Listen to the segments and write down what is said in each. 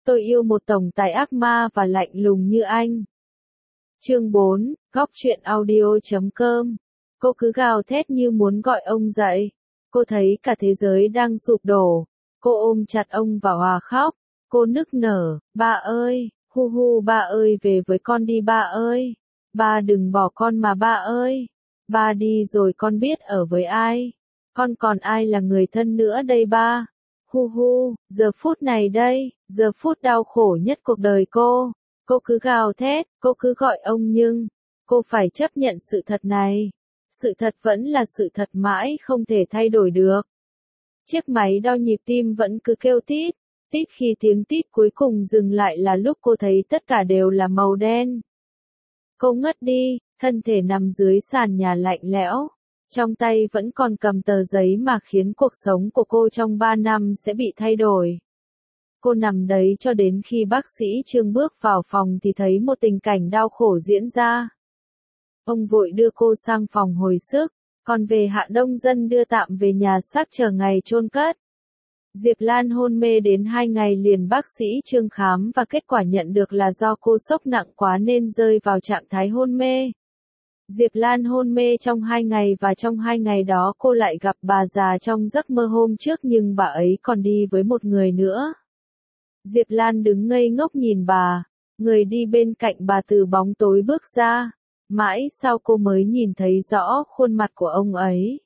Tôi yêu một tổng tài ác ma và lạnh lùng như anh. Chương 4, Góc truyện audio.com. Cô cứ gào thét như muốn gọi ông dậy. Cô thấy cả thế giới đang sụp đổ. Cô ôm chặt ông và òa khóc. Cô nức nở, ba ơi, hu hu ba ơi về với con đi ba ơi. Ba đừng bỏ con mà ba ơi. Ba đi rồi con biết ở với ai. Con còn ai là người thân nữa đây ba. Hu hu, giờ phút này đây, giờ phút đau khổ nhất cuộc đời cô. Cô cứ gào thét, cô cứ gọi ông nhưng, cô phải chấp nhận sự thật này. Sự thật vẫn là sự thật mãi không thể thay đổi được. Chiếc máy đo nhịp tim vẫn cứ kêu tít, tít khi tiếng tít cuối cùng dừng lại là lúc cô thấy tất cả đều là màu đen. Cô ngất đi, thân thể nằm dưới sàn nhà lạnh lẽo. Trong tay vẫn còn cầm tờ giấy mà khiến cuộc sống của cô trong 3 năm sẽ bị thay đổi. Cô nằm đấy cho đến khi bác sĩ Trương bước vào phòng thì thấy một tình cảnh đau khổ diễn ra. Ông vội đưa cô sang phòng hồi sức, còn về Hạ Đông Dân đưa tạm về nhà xác chờ ngày chôn cất. Diệp Lan hôn mê đến 2 ngày liền bác sĩ Trương khám và kết quả nhận được là do cô sốc nặng quá nên rơi vào trạng thái hôn mê. Diệp Lan hôn mê trong 2 ngày và trong 2 ngày đó cô lại gặp bà già trong giấc mơ hôm trước nhưng bà ấy còn đi với một người nữa. Diệp Lan đứng ngây ngốc nhìn bà, người đi bên cạnh bà từ bóng tối bước ra, mãi sau cô mới nhìn thấy rõ khuôn mặt của ông ấy.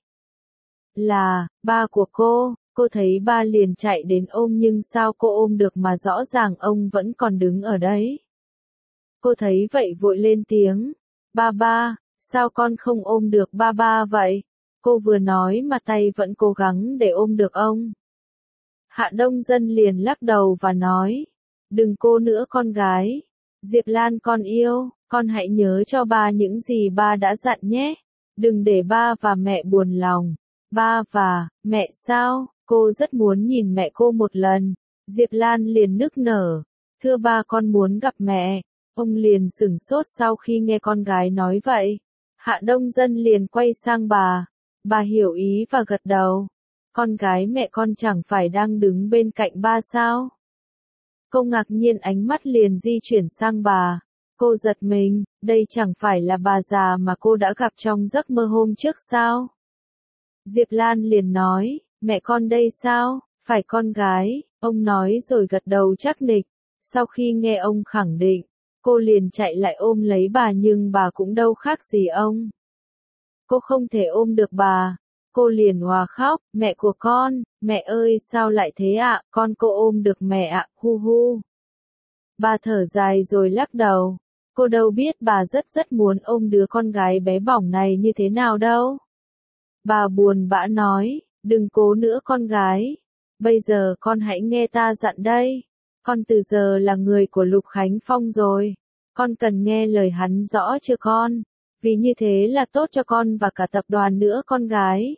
Là, ba của cô thấy ba liền chạy đến ôm nhưng sao cô ôm được mà rõ ràng ông vẫn còn đứng ở đấy. Cô thấy vậy vội lên tiếng, ba, sao con không ôm được ba vậy? Cô vừa nói mà tay vẫn cố gắng để ôm được ông. Hạ Đông Dân liền lắc đầu và nói, đừng cô nữa con gái. Diệp Lan con yêu, con hãy nhớ cho ba những gì ba đã dặn nhé. Đừng để ba và mẹ buồn lòng. Ba và mẹ sao? Cô rất muốn nhìn mẹ cô một lần. Diệp Lan liền nức nở, thưa ba con muốn gặp mẹ. Ông liền sửng sốt sau khi nghe con gái nói vậy. Hạ Đông Dân liền quay sang bà hiểu ý và gật đầu. Con gái mẹ con chẳng phải đang đứng bên cạnh ba sao? Cô ngạc nhiên ánh mắt liền di chuyển sang bà. Cô giật mình, đây chẳng phải là bà già mà cô đã gặp trong giấc mơ hôm trước sao? Diệp Lan liền nói, mẹ con đây sao, phải con gái, ông nói rồi gật đầu chắc nịch. Sau khi nghe ông khẳng định, cô liền chạy lại ôm lấy bà nhưng bà cũng đâu khác gì ông. Cô không thể ôm được bà. Cô liền òa khóc, mẹ của con, mẹ ơi sao lại thế ạ, con cô ôm được mẹ ạ, hu hu. Bà thở dài rồi lắc đầu, cô đâu biết bà rất muốn ôm đứa con gái bé bỏng này như thế nào đâu. Bà buồn bã nói, đừng cố nữa con gái, bây giờ con hãy nghe ta dặn đây, con từ giờ là người của Lục Khánh Phong rồi, con cần nghe lời hắn rõ chưa con, vì như thế là tốt cho con và cả tập đoàn nữa con gái.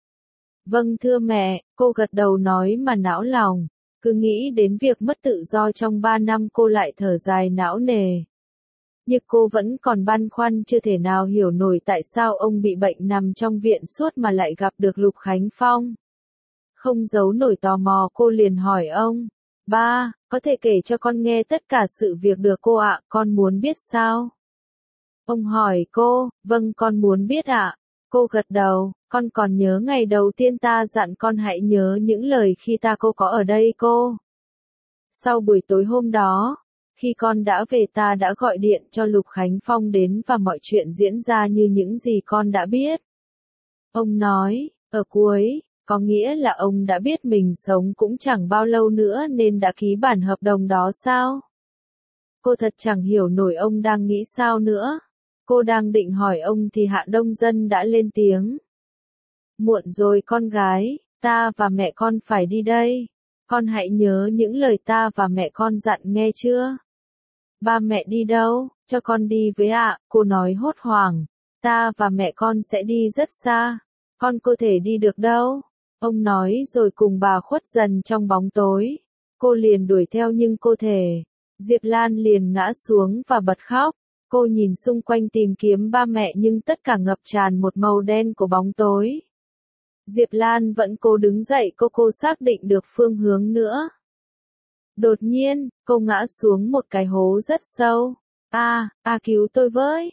Vâng thưa mẹ, cô gật đầu nói mà não lòng, cứ nghĩ đến việc mất tự do trong 3 năm cô lại thở dài não nề. Nhưng cô vẫn còn băn khoăn chưa thể nào hiểu nổi tại sao ông bị bệnh nằm trong viện suốt mà lại gặp được Lục Khánh Phong. Không giấu nổi tò mò cô liền hỏi ông, ba, có thể kể cho con nghe tất cả sự việc được cô ạ, con muốn biết sao? Ông hỏi cô, vâng con muốn biết ạ. Cô gật đầu, con còn nhớ ngày đầu tiên ta dặn con hãy nhớ những lời khi cô có ở đây cô. Sau buổi tối hôm đó, khi con đã về ta đã gọi điện cho Lục Khánh Phong đến và mọi chuyện diễn ra như những gì con đã biết. Ông nói, ở cuối, có nghĩa là ông đã biết mình sống cũng chẳng bao lâu nữa nên đã ký bản hợp đồng đó sao? Cô thật chẳng hiểu nổi ông đang nghĩ sao nữa. Cô đang định hỏi ông thì Hạ Đông Dân đã lên tiếng. Muộn rồi con gái, ta và mẹ con phải đi đây. Con hãy nhớ những lời ta và mẹ con dặn nghe chưa? Ba mẹ đi đâu, cho con đi với ạ, cô nói hốt hoảng. Ta và mẹ con sẽ đi rất xa. Con có thể đi được đâu? Ông nói rồi cùng bà khuất dần trong bóng tối. Cô liền đuổi theo nhưng cô thể. Diệp Lan liền ngã xuống và bật khóc. Cô nhìn xung quanh tìm kiếm ba mẹ nhưng tất cả ngập tràn một màu đen của bóng tối. Diệp Lan vẫn cố đứng dậy cô xác định được phương hướng nữa. Đột nhiên, cô ngã xuống một cái hố rất sâu. Cứu tôi với,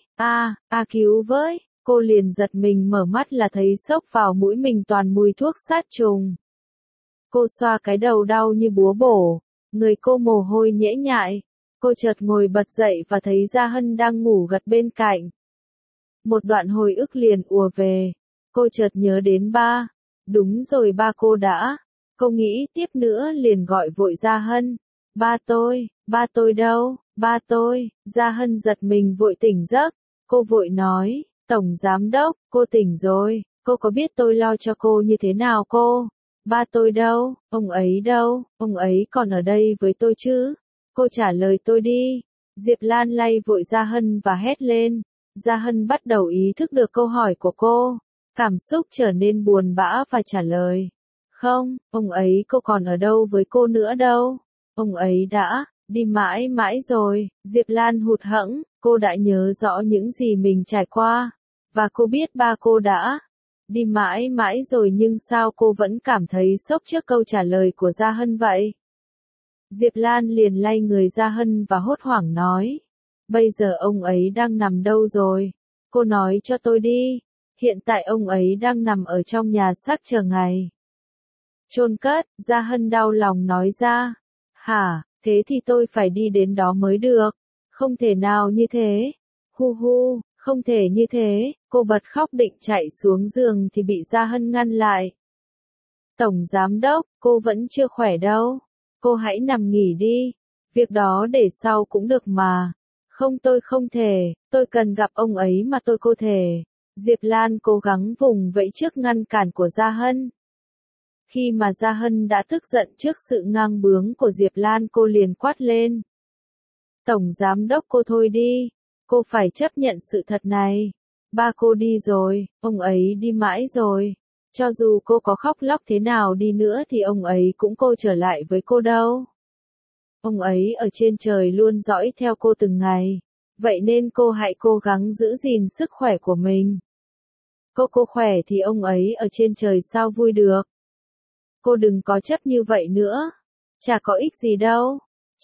cứu với. Cô liền giật mình mở mắt là thấy xốc vào mũi mình toàn mùi thuốc sát trùng. Cô xoa cái đầu đau như búa bổ, người cô mồ hôi nhễ nhại. Cô chợt ngồi bật dậy và thấy Gia Hân đang ngủ gật bên cạnh. Một đoạn hồi ức liền ùa về. Cô chợt nhớ đến ba. Đúng rồi, ba cô đã. Cô nghĩ tiếp nữa liền gọi vội Gia Hân. Ba tôi đâu, ba tôi. Gia Hân giật mình vội tỉnh giấc. Cô vội nói, Tổng Giám Đốc, cô tỉnh rồi. Cô có biết tôi lo cho cô như thế nào cô? Ba tôi đâu, ông ấy đâu, ông ấy còn ở đây với tôi chứ? Cô trả lời tôi đi. Diệp Lan lay vội Gia Hân và hét lên. Gia Hân bắt đầu ý thức được câu hỏi của cô. Cảm xúc trở nên buồn bã và trả lời. Không, ông ấy cô còn ở đâu với cô nữa đâu. Ông ấy đã đi mãi mãi rồi. Diệp Lan hụt hẫng, cô đã nhớ rõ những gì mình trải qua. Và cô biết ba cô đã đi mãi mãi rồi, nhưng sao cô vẫn cảm thấy sốc trước câu trả lời của Gia Hân vậy? Diệp Lan liền lay người Gia Hân và hốt hoảng nói. Bây giờ ông ấy đang nằm đâu rồi? Cô nói cho tôi đi. Hiện tại ông ấy đang nằm ở trong nhà xác chờ ngày chôn cất. Gia Hân đau lòng nói ra. Hả, thế thì tôi phải đi đến đó mới được. Không thể nào như thế. Hu hu, không thể như thế. Cô bật khóc định chạy xuống giường thì bị Gia Hân ngăn lại. Tổng Giám Đốc, cô vẫn chưa khỏe đâu. Cô hãy nằm nghỉ đi. Việc đó để sau cũng được mà. Không, tôi không thể. Tôi cần gặp ông ấy mà tôi cô thể. Diệp Lan cố gắng vùng vẫy trước ngăn cản của Gia Hân. Khi mà Gia Hân đã tức giận trước sự ngang bướng của Diệp Lan, cô liền quát lên. Tổng Giám Đốc, cô thôi đi. Cô phải chấp nhận sự thật này. Ba cô đi rồi, ông ấy đi mãi rồi. Cho dù cô có khóc lóc thế nào đi nữa thì ông ấy cũng cô trở lại với cô đâu. Ông ấy ở trên trời luôn dõi theo cô từng ngày. Vậy nên cô hãy cố gắng giữ gìn sức khỏe của mình. Cô khỏe thì ông ấy ở trên trời sao vui được. Cô đừng có chấp như vậy nữa. Chả có ích gì đâu.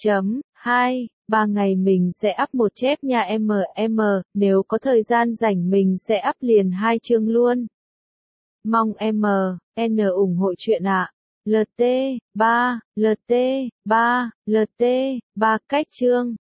3 ngày mình sẽ up một chép nha nếu có thời gian rảnh mình sẽ up liền 2 chương luôn. Mong MN ủng hộ chuyện ạ. LT3 cách chương